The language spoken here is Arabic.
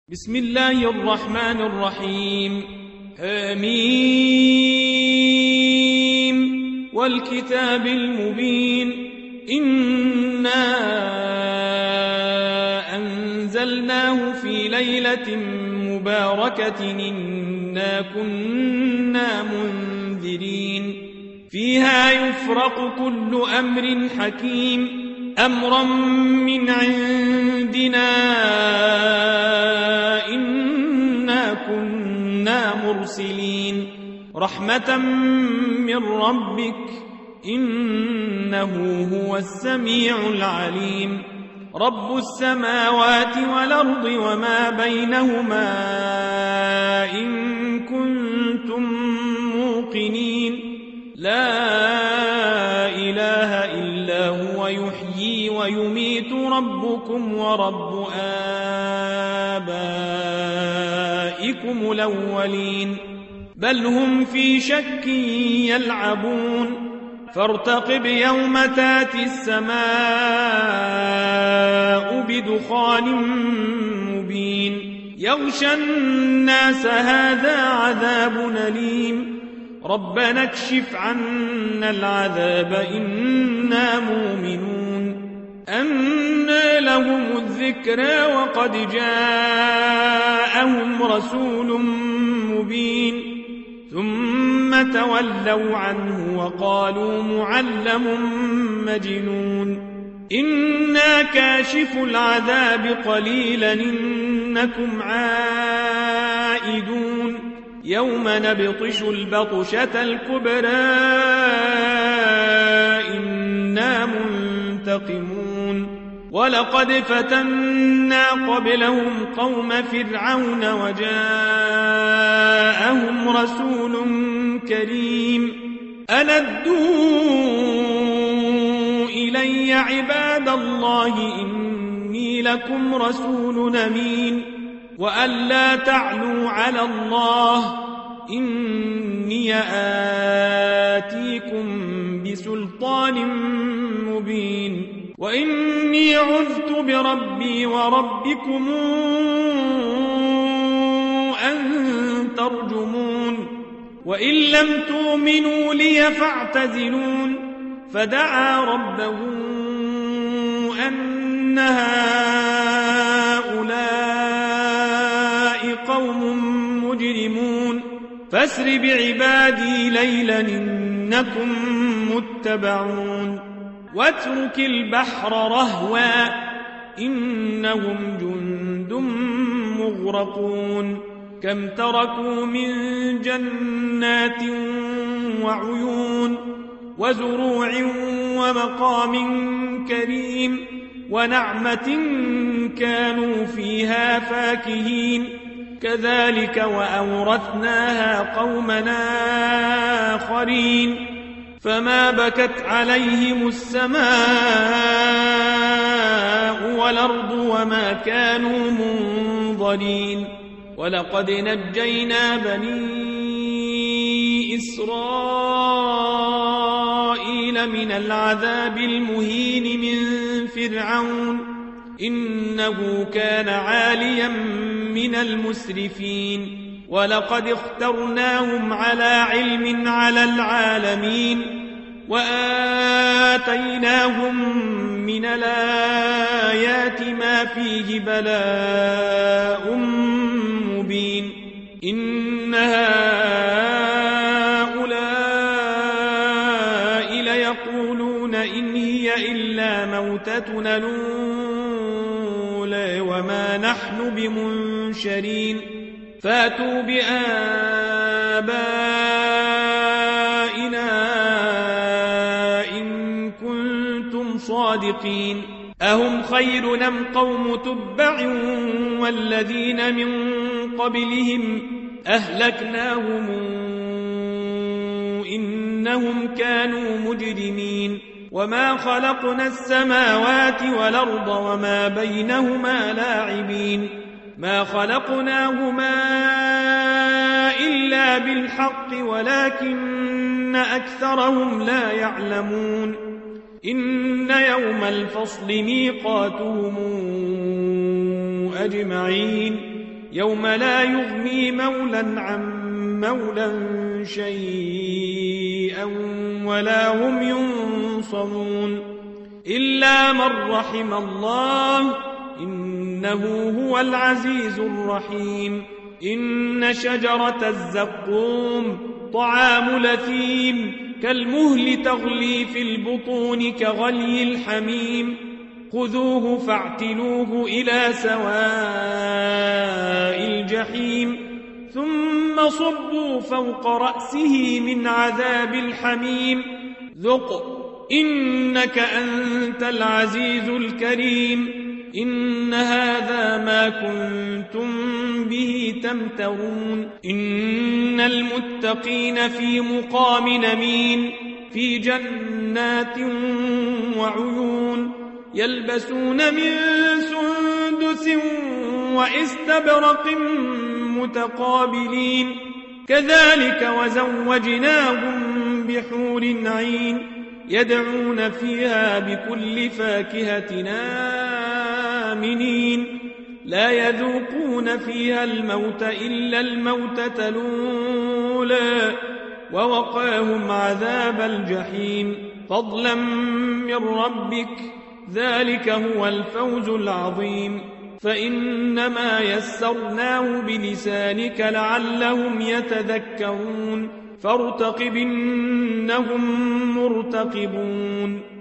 بسم الله الرحمن الرحيم. آمين والكتاب المبين. إنا أنزلناه في ليلة مباركة إنا كنا منذرين فيها يفرق كل أمر حكيم أمرا من عندنا إنا كنا مرسلين رحمة من ربك إنه هو السميع العليم رب السماوات والأرض وما بينهما إن كنتم موقنين لا إله إلا هو يحيي ويميت ربكم ورب آبائكم الأولين بل هم في شك يلعبون فارتقب يوم تاتي السماء بدخان مبين يغشى الناس هذا عذاب أليم ربنا اكشف عنا العذاب إنا مؤمنون أنى لهم الذكرى وقد جاءهم رسول مبين ثم تولوا عنه وقالوا معلم مجنون إنا كاشف العذاب قليلا إنكم عائدون يوم نبطش البطشة الكبرى إنا منتقمون ولقد فتنا قبلهم قوم فرعون وجاءهم رسول كريم أندوا إلي عباد الله إني لكم رسول أمين وأن لا تعلوا على الله إني آتيكم بسلطان مبين وإني عذت بربي وربكم أن ترجمون وإن لم تؤمنوا لي فاعتزلون فدعا ربه أن هؤلاء قوم مجرمون فاسر بعبادي ليلا إنكم متبعون واترك البحر رهوا إنهم جند مغرقون كم تركوا من جنات وعيون وزروع ومقام كريم ونعمة كانوا فيها فاكهين كذلك وأورثناها قومنا آخرين فما بكت عليهم السماء والأرض وما كانوا منظرين ولقد نجينا بني إسرائيل من العذاب المهين من فرعون إنه كان عاليا من المسرفين ولقد اخترناهم على علم على العالمين وآتيناهم من الآيات ما فيه بلاء مبين إن هؤلاء ليقولون إن هي إلا موتتنا الأولى وما نحن بمنشرين فاتوا بآبائنا إن كنتم صادقين أهم خير أم قوم تبع والذين من قبلهم أهلكناهم إنهم كانوا مجرمين وما خلقنا السماوات والأرض وما بينهما لاعبين ما خلقناهما إلا بالحق ولكن أكثرهم لا يعلمون إن يوم الفصل ميقاتهم أجمعين يوم لا يغني مولا عن مولا شيئا ولا هم ينصرون إلا من رحم الله إنه هو العزيز الرحيم إن شجرة الزقوم طعام لثيم كالمهل تغلي في البطون كغلي الحميم خذوه فاعتلوه إلى سواء الجحيم ثم صبوا فوق رأسه من عذاب الحميم ذق إنك أنت العزيز الكريم إن هذا ما كنتم به تمترون إن المتقين في مقام نمين في جنات وعيون يلبسون من سندس وإستبرق متقابلين كذلك وزوجناهم بحور عين يدعون فيها بكل فاكهة آمنين لا يذوقون فيها الموت إلا الموتة الأولى ووقاهم عذاب الجحيم فضلا من ربك ذلك هو الفوز العظيم فإنما يسرناه بلسانك لعلهم يتذكرون فارتقب إنهم مرتقبون